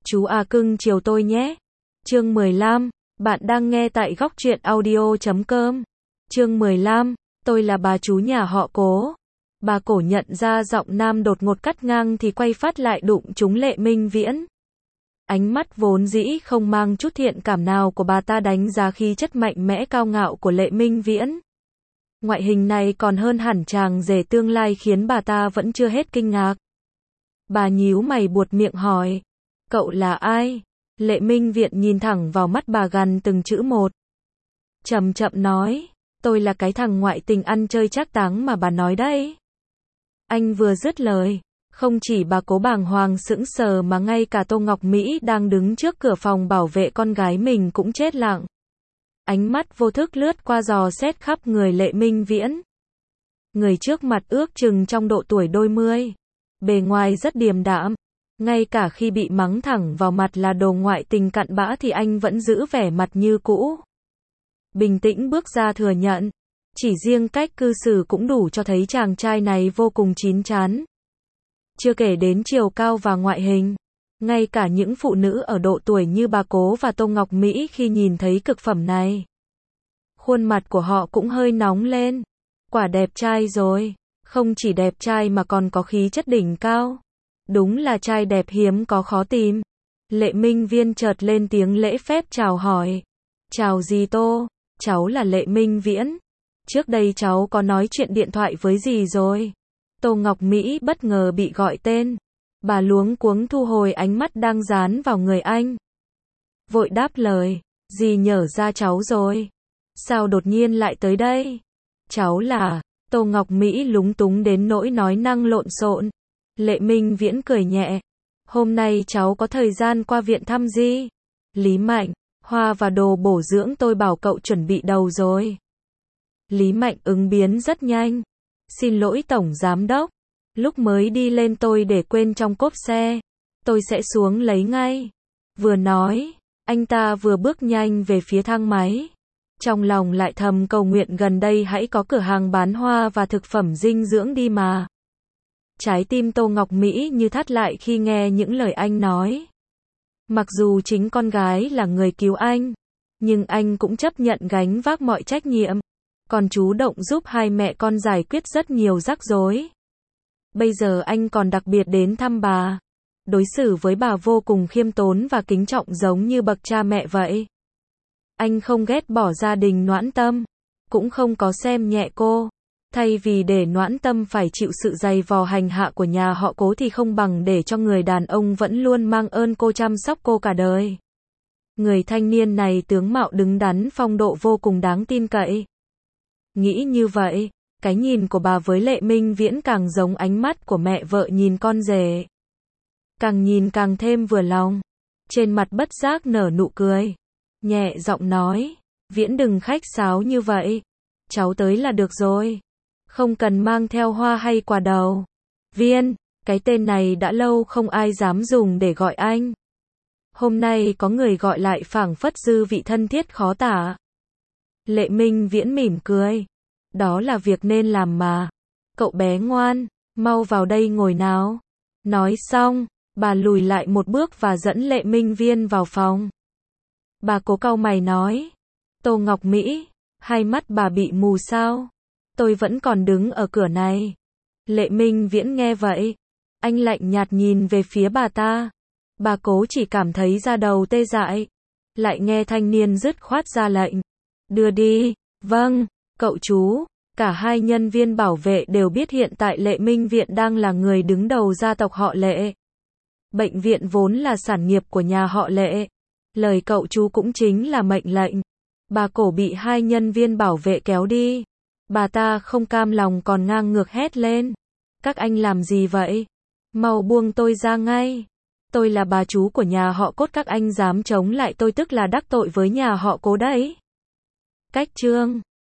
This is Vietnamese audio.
Chú à cưng chiều tôi nhé. Chương 15, bạn đang nghe tại góc truyện audio.com. Chương 15, tôi là bà chú nhà họ Cố. Bà Cổ nhận ra giọng nam đột ngột cắt ngang thì quay phát lại đụng trúng Lệ Minh Viễn. Ánh mắt vốn dĩ không mang chút thiện cảm nào của bà ta đánh giá khí chất mạnh mẽ cao ngạo của Lệ Minh Viễn. Ngoại hình này còn hơn hẳn chàng rể tương lai khiến bà ta vẫn chưa hết kinh ngạc. Bà nhíu mày buột miệng hỏi, cậu là ai? Lệ Minh Viễn nhìn thẳng vào mắt bà gằn từng chữ một. Chậm chậm nói, tôi là cái thằng ngoại tình ăn chơi trác táng mà bà nói đấy. Anh vừa dứt lời, không chỉ bà Cố bàng hoàng sững sờ mà ngay cả Tô Ngọc Mỹ đang đứng trước cửa phòng bảo vệ con gái mình cũng chết lặng. Ánh mắt vô thức lướt qua dò xét khắp người Lệ Minh Viễn. Người trước mặt ước chừng trong độ tuổi đôi mươi. Bề ngoài rất điềm đạm. Ngay cả khi bị mắng thẳng vào mặt là đồ ngoại tình cặn bã thì anh vẫn giữ vẻ mặt như cũ. Bình tĩnh bước ra thừa nhận. Chỉ riêng cách cư xử cũng đủ cho thấy chàng trai này vô cùng chín chắn. Chưa kể đến chiều cao và ngoại hình. Ngay cả những phụ nữ ở độ tuổi như bà Cố và Tô Ngọc Mỹ khi nhìn thấy cực phẩm này, khuôn mặt của họ cũng hơi nóng lên. Quả đẹp trai rồi. Không chỉ đẹp trai mà còn có khí chất đỉnh cao. Đúng là trai đẹp hiếm có khó tìm. Lệ Minh Viễn chợt lên tiếng lễ phép chào hỏi. Chào dì Tô, cháu là Lệ Minh Viễn. Trước đây cháu có nói chuyện điện thoại với dì rồi. Tô Ngọc Mỹ bất ngờ bị gọi tên. Bà luống cuống thu hồi ánh mắt đang dán vào người anh. Vội đáp lời, dì nhở ra cháu rồi. Sao đột nhiên lại tới đây? Cháu là... Tô Ngọc Mỹ lúng túng đến nỗi nói năng lộn xộn. Lệ Minh Viễn cười nhẹ. Hôm nay cháu có thời gian qua viện thăm dì. Lý Mạnh, hoa và đồ bổ dưỡng tôi bảo cậu chuẩn bị đầu rồi. Lý Mạnh ứng biến rất nhanh. Xin lỗi Tổng Giám Đốc. Lúc mới đi lên tôi để quên trong cốp xe. Tôi sẽ xuống lấy ngay. Vừa nói, anh ta vừa bước nhanh về phía thang máy. Trong lòng lại thầm cầu nguyện gần đây hãy có cửa hàng bán hoa và thực phẩm dinh dưỡng đi mà. Trái tim Tô Ngọc Mỹ như thắt lại khi nghe những lời anh nói. Mặc dù chính con gái là người cứu anh, nhưng anh cũng chấp nhận gánh vác mọi trách nhiệm. Còn chủ động giúp hai mẹ con giải quyết rất nhiều rắc rối. Bây giờ anh còn đặc biệt đến thăm bà. Đối xử với bà vô cùng khiêm tốn và kính trọng giống như bậc cha mẹ vậy. Anh không ghét bỏ gia đình Noãn Tâm, cũng không có xem nhẹ cô. Thay vì để Noãn Tâm phải chịu sự dày vò hành hạ của nhà họ Cố thì không bằng để cho người đàn ông vẫn luôn mang ơn cô chăm sóc cô cả đời. Người thanh niên này tướng mạo đứng đắn phong độ vô cùng đáng tin cậy. Nghĩ như vậy, cái nhìn của bà với Lệ Minh Viễn càng giống ánh mắt của mẹ vợ nhìn con rể. Càng nhìn càng thêm vừa lòng. Trên mặt bất giác nở nụ cười. Nhẹ giọng nói, Viễn đừng khách sáo như vậy. Cháu tới là được rồi. Không cần mang theo hoa hay quà đầu. Viên, cái tên này đã lâu không ai dám dùng để gọi anh. Hôm nay có người gọi lại phảng phất dư vị thân thiết khó tả. Lệ Minh Viễn mỉm cười. Đó là việc nên làm mà. Cậu bé ngoan, mau vào đây ngồi nào. Nói xong, bà lùi lại một bước và dẫn Lệ Minh Viễn vào phòng. Bà Cố cau mày nói. Tô Ngọc Mỹ, hai mắt bà bị mù sao? Tôi vẫn còn đứng ở cửa này. Lệ Minh Viễn nghe vậy. Anh lạnh nhạt nhìn về phía bà ta. Bà Cố chỉ cảm thấy da đầu tê dại. Lại nghe thanh niên dứt khoát ra lệnh. Đưa đi. Vâng, cậu chú. Cả hai nhân viên bảo vệ đều biết hiện tại Lệ Minh Viễn đang là người đứng đầu gia tộc họ Lệ. Bệnh viện vốn là sản nghiệp của nhà họ Lệ. Lời cậu chú cũng chính là mệnh lệnh. Bà Cổ bị hai nhân viên bảo vệ kéo đi. Bà ta không cam lòng còn ngang ngược hét lên. Các anh làm gì vậy? Mau buông tôi ra ngay. Tôi là bà chú của nhà họ Cốt, các anh dám chống lại tôi tức là đắc tội với nhà họ Cố đấy. Cách chương